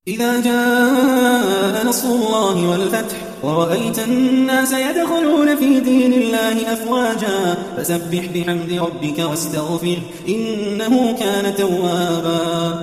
إذا جاء نصر الله والفتح ورأيت الناس يدخلون في دين الله أفواجا فسبح بحمد ربك واستغفر إنه كان توابا